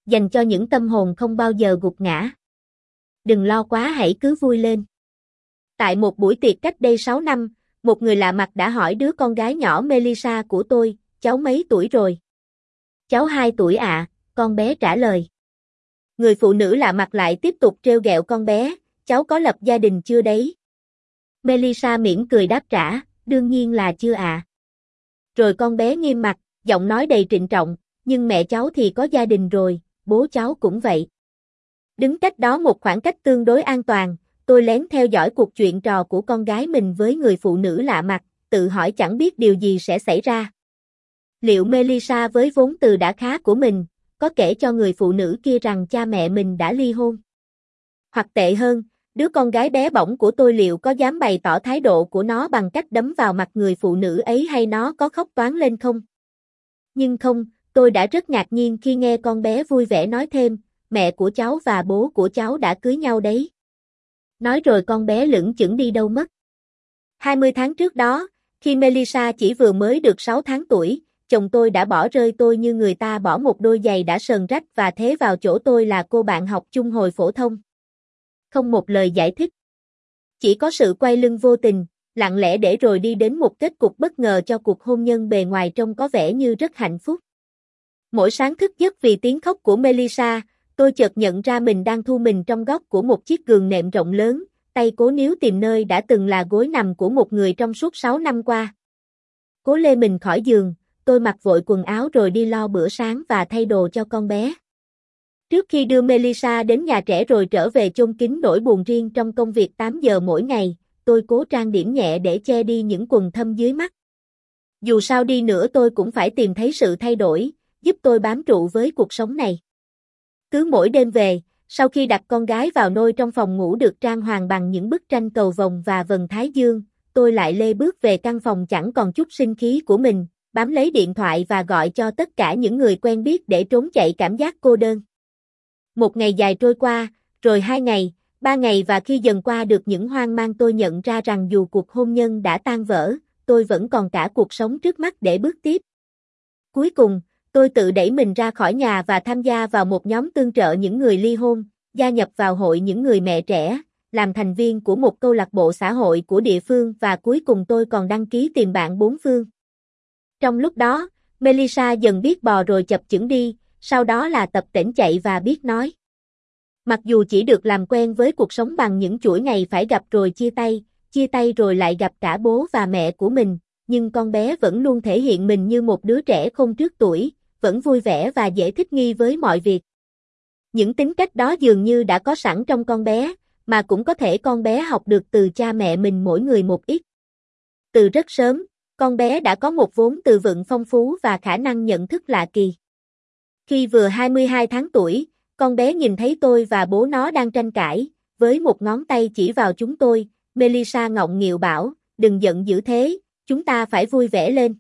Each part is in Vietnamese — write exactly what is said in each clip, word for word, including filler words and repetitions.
dành cho những tâm hồn không bao giờ gục ngã. Đừng lo quá, hãy cứ vui lên. Tại một buổi tiệc cách đây sáu năm, một người lạ mặt đã hỏi đứa con gái nhỏ Melissa của tôi, cháu mấy tuổi rồi? Cháu hai tuổi ạ, à, con bé trả lời. Người phụ nữ lạ mặt lại tiếp tục trêu ghẹo con bé, cháu có lập gia đình chưa đấy? Melissa mỉm cười đáp trả, đương nhiên là chưa ạ. À. Rồi con bé nghiêm mặt, giọng nói đầy trịnh trọng, nhưng mẹ cháu thì có gia đình rồi, bố cháu cũng vậy. Đứng cách đó một khoảng cách tương đối an toàn, tôi lén theo dõi cuộc chuyện trò của con gái mình với người phụ nữ lạ mặt, tự hỏi chẳng biết điều gì sẽ xảy ra. Liệu Melissa với vốn từ đã khá của mình, có kể cho người phụ nữ kia rằng cha mẹ mình đã ly hôn? Hoặc tệ hơn, đứa con gái bé bỏng của tôi liệu có dám bày tỏ thái độ của nó bằng cách đấm vào mặt người phụ nữ ấy hay nó có khóc toáng lên không? Nhưng không, tôi đã rất ngạc nhiên khi nghe con bé vui vẻ nói thêm, mẹ của cháu và bố của cháu đã cưới nhau đấy. Nói rồi con bé lững chững đi đâu mất. hai mươi tháng trước đó, khi Melissa chỉ vừa mới được sáu tháng tuổi, chồng tôi đã bỏ rơi tôi như người ta bỏ một đôi giày đã sờn rách và thế vào chỗ tôi là cô bạn học chung hồi phổ thông. Không một lời giải thích. Chỉ có sự quay lưng vô tình, lặng lẽ để rồi đi đến một kết cục bất ngờ cho cuộc hôn nhân bề ngoài trông có vẻ như rất hạnh phúc. Mỗi sáng thức giấc vì tiếng khóc của Melissa, tôi chợt nhận ra mình đang thu mình trong góc của một chiếc giường nệm rộng lớn, tay cố níu tìm nơi đã từng là gối nằm của một người trong suốt sáu năm qua. Cố lê mình khỏi giường, tôi mặc vội quần áo rồi đi lo bữa sáng và thay đồ cho con bé. Trước khi đưa Melissa đến nhà trẻ rồi trở về chôn kín nỗi buồn riêng trong công việc tám giờ mỗi ngày, tôi cố trang điểm nhẹ để che đi những quầng thâm dưới mắt. Dù sao đi nữa tôi cũng phải tìm thấy sự thay đổi, giúp tôi bám trụ với cuộc sống này. Cứ mỗi đêm về, sau khi đặt con gái vào nôi trong phòng ngủ được trang hoàng bằng những bức tranh cầu vồng và vầng thái dương, tôi lại lê bước về căn phòng chẳng còn chút sinh khí của mình, bám lấy điện thoại và gọi cho tất cả những người quen biết để trốn chạy cảm giác cô đơn. Một ngày dài trôi qua, rồi hai ngày, ba ngày và khi dần qua được những hoang mang tôi nhận ra rằng dù cuộc hôn nhân đã tan vỡ, tôi vẫn còn cả cuộc sống trước mắt để bước tiếp. Cuối cùng, tôi tự đẩy mình ra khỏi nhà và tham gia vào một nhóm tương trợ những người ly hôn, gia nhập vào hội những người mẹ trẻ, làm thành viên của một câu lạc bộ xã hội của địa phương và cuối cùng tôi còn đăng ký tìm bạn bốn phương. Trong lúc đó, Melissa dần biết bò rồi chập chững đi, sau đó là tập tễnh chạy và biết nói. Mặc dù chỉ được làm quen với cuộc sống bằng những chuỗi ngày phải gặp rồi chia tay, chia tay rồi lại gặp cả bố và mẹ của mình, nhưng con bé vẫn luôn thể hiện mình như một đứa trẻ không trước tuổi, vẫn vui vẻ và dễ thích nghi với mọi việc. Những tính cách đó dường như đã có sẵn trong con bé, mà cũng có thể con bé học được từ cha mẹ mình mỗi người một ít. Từ rất sớm, con bé đã có một vốn từ vựng phong phú và khả năng nhận thức lạ kỳ. Khi vừa hai mươi hai tháng tuổi, con bé nhìn thấy tôi và bố nó đang tranh cãi, với một ngón tay chỉ vào chúng tôi, Melissa ngọng nghịu bảo, đừng giận dữ thế, chúng ta phải vui vẻ lên.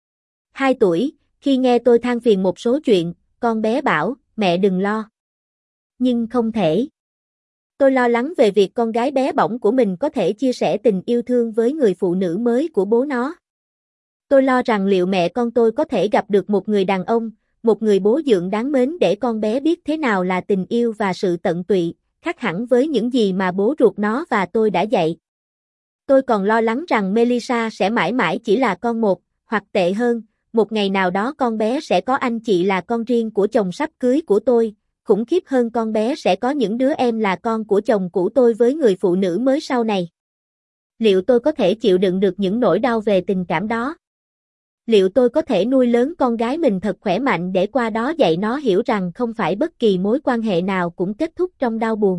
Hai tuổi, khi nghe tôi than phiền một số chuyện, con bé bảo, mẹ đừng lo. Nhưng không thể. Tôi lo lắng về việc con gái bé bỏng của mình có thể chia sẻ tình yêu thương với người phụ nữ mới của bố nó. Tôi lo rằng liệu mẹ con tôi có thể gặp được một người đàn ông, một người bố dượng đáng mến để con bé biết thế nào là tình yêu và sự tận tụy, khác hẳn với những gì mà bố ruột nó và tôi đã dạy. Tôi còn lo lắng rằng Melissa sẽ mãi mãi chỉ là con một, hoặc tệ hơn, một ngày nào đó con bé sẽ có anh chị là con riêng của chồng sắp cưới của tôi, khủng khiếp hơn con bé sẽ có những đứa em là con của chồng cũ tôi với người phụ nữ mới sau này. Liệu tôi có thể chịu đựng được những nỗi đau về tình cảm đó? Liệu tôi có thể nuôi lớn con gái mình thật khỏe mạnh để qua đó dạy nó hiểu rằng không phải bất kỳ mối quan hệ nào cũng kết thúc trong đau buồn?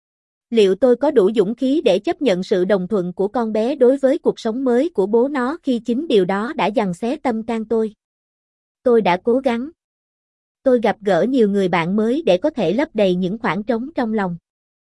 Liệu tôi có đủ dũng khí để chấp nhận sự đồng thuận của con bé đối với cuộc sống mới của bố nó khi chính điều đó đã giằng xé tâm can tôi? Tôi đã cố gắng. Tôi gặp gỡ nhiều người bạn mới để có thể lấp đầy những khoảng trống trong lòng.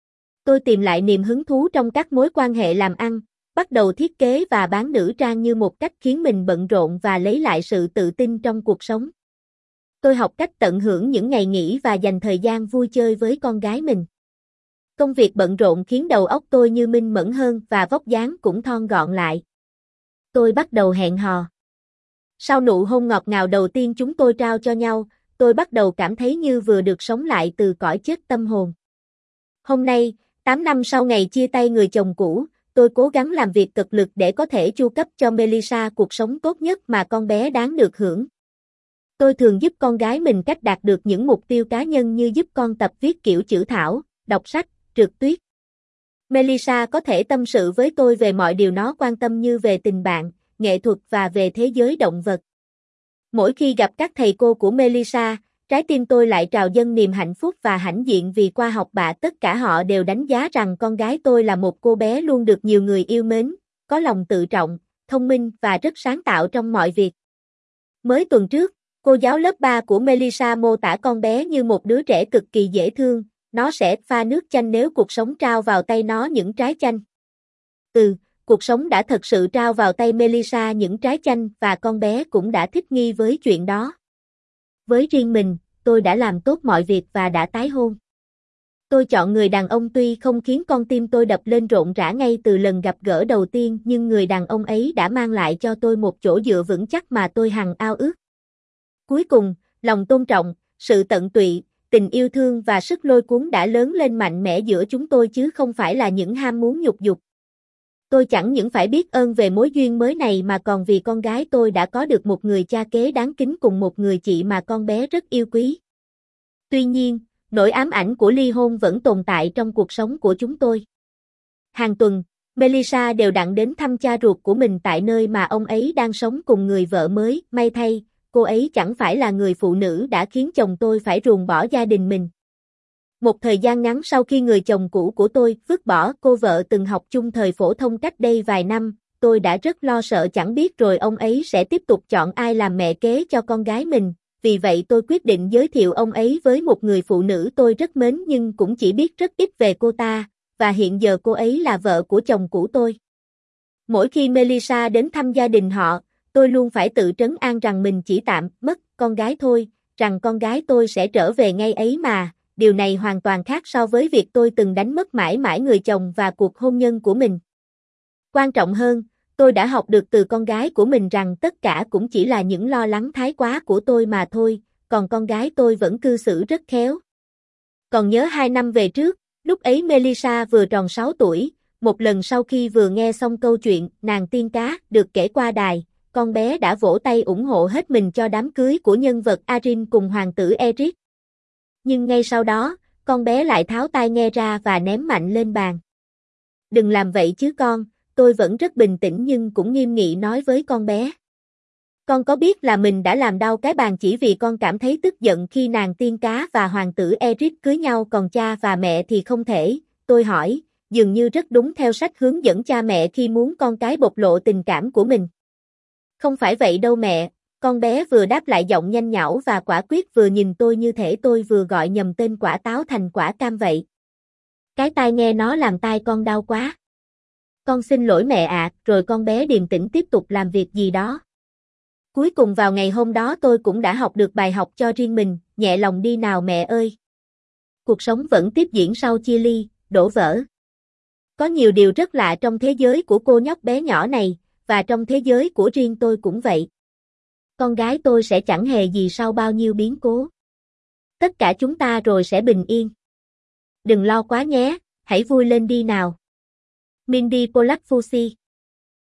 Tôi tìm lại niềm hứng thú trong các mối quan hệ làm ăn, bắt đầu thiết kế và bán nữ trang như một cách khiến mình bận rộn và lấy lại sự tự tin trong cuộc sống. Tôi học cách tận hưởng những ngày nghỉ và dành thời gian vui chơi với con gái mình. Công việc bận rộn khiến đầu óc tôi như minh mẫn hơn và vóc dáng cũng thon gọn lại. Tôi bắt đầu hẹn hò. Sau nụ hôn ngọt ngào đầu tiên chúng tôi trao cho nhau, tôi bắt đầu cảm thấy như vừa được sống lại từ cõi chết tâm hồn. Hôm nay, tám năm sau ngày chia tay người chồng cũ, tôi cố gắng làm việc cực lực để có thể chu cấp cho Melissa cuộc sống tốt nhất mà con bé đáng được hưởng. Tôi thường giúp con gái mình cách đạt được những mục tiêu cá nhân như giúp con tập viết kiểu chữ thảo, đọc sách, trượt tuyết. Melissa có thể tâm sự với tôi về mọi điều nó quan tâm như về tình bạn, nghệ thuật và về thế giới động vật. Mỗi khi gặp các thầy cô của Melissa, trái tim tôi lại trào dâng niềm hạnh phúc và hãnh diện vì qua học bạ tất cả họ đều đánh giá rằng con gái tôi là một cô bé luôn được nhiều người yêu mến, có lòng tự trọng, thông minh và rất sáng tạo trong mọi việc. Mới tuần trước, cô giáo lớp ba của Melissa mô tả con bé như một đứa trẻ cực kỳ dễ thương, nó sẽ pha nước chanh nếu cuộc sống trao vào tay nó những trái chanh. Ừ, cuộc sống đã thật sự trao vào tay Melissa những trái chanh và con bé cũng đã thích nghi với chuyện đó. Với riêng mình, tôi đã làm tốt mọi việc và đã tái hôn. Tôi chọn người đàn ông tuy không khiến con tim tôi đập lên rộn rã ngay từ lần gặp gỡ đầu tiên nhưng người đàn ông ấy đã mang lại cho tôi một chỗ dựa vững chắc mà tôi hằng ao ước. Cuối cùng, lòng tôn trọng, sự tận tụy, tình yêu thương và sức lôi cuốn đã lớn lên mạnh mẽ giữa chúng tôi chứ không phải là những ham muốn nhục dục. Tôi chẳng những phải biết ơn về mối duyên mới này mà còn vì con gái tôi đã có được một người cha kế đáng kính cùng một người chị mà con bé rất yêu quý. Tuy nhiên, nỗi ám ảnh của ly hôn vẫn tồn tại trong cuộc sống của chúng tôi. Hàng tuần, Melissa đều đặn đến thăm cha ruột của mình tại nơi mà ông ấy đang sống cùng người vợ mới. May thay, cô ấy chẳng phải là người phụ nữ đã khiến chồng tôi phải ruồng bỏ gia đình mình. Một thời gian ngắn sau khi người chồng cũ của tôi vứt bỏ cô vợ từng học chung thời phổ thông cách đây vài năm, tôi đã rất lo sợ chẳng biết rồi ông ấy sẽ tiếp tục chọn ai làm mẹ kế cho con gái mình. Vì vậy tôi quyết định giới thiệu ông ấy với một người phụ nữ tôi rất mến nhưng cũng chỉ biết rất ít về cô ta, và hiện giờ cô ấy là vợ của chồng cũ tôi. Mỗi khi Melissa đến thăm gia đình họ, tôi luôn phải tự trấn an rằng mình chỉ tạm mất con gái thôi, rằng con gái tôi sẽ trở về ngay ấy mà. Điều này hoàn toàn khác so với việc tôi từng đánh mất mãi mãi người chồng và cuộc hôn nhân của mình. Quan trọng hơn, tôi đã học được từ con gái của mình rằng tất cả cũng chỉ là những lo lắng thái quá của tôi mà thôi, còn con gái tôi vẫn cư xử rất khéo. Còn nhớ hai năm về trước, lúc ấy Melissa vừa tròn sáu tuổi, một lần sau khi vừa nghe xong câu chuyện Nàng tiên cá được kể qua đài, con bé đã vỗ tay ủng hộ hết mình cho đám cưới của nhân vật Arin cùng hoàng tử Eric. Nhưng ngay sau đó, con bé lại tháo tai nghe ra và ném mạnh lên bàn. Đừng làm vậy chứ con, tôi vẫn rất bình tĩnh nhưng cũng nghiêm nghị nói với con bé. Con có biết là mình đã làm đau cái bàn chỉ vì con cảm thấy tức giận khi nàng tiên cá và hoàng tử Eric cưới nhau còn cha và mẹ thì không thể, tôi hỏi, dường như rất đúng theo sách hướng dẫn cha mẹ khi muốn con cái bộc lộ tình cảm của mình. Không phải vậy đâu mẹ. Con bé vừa đáp lại giọng nhanh nhảu và quả quyết vừa nhìn tôi như thể tôi vừa gọi nhầm tên quả táo thành quả cam vậy. Cái tai nghe nó làm tai con đau quá. Con xin lỗi mẹ ạ, rồi con bé điềm tĩnh tiếp tục làm việc gì đó. Cuối cùng vào ngày hôm đó tôi cũng đã học được bài học cho riêng mình, nhẹ lòng đi nào mẹ ơi. Cuộc sống vẫn tiếp diễn sau chia ly, đổ vỡ. Có nhiều điều rất lạ trong thế giới của cô nhóc bé nhỏ này, và trong thế giới của riêng tôi cũng vậy. Con gái tôi sẽ chẳng hề gì sau bao nhiêu biến cố. Tất cả chúng ta rồi sẽ bình yên. Đừng lo quá nhé, hãy vui lên đi nào. Mindy Polak Fusi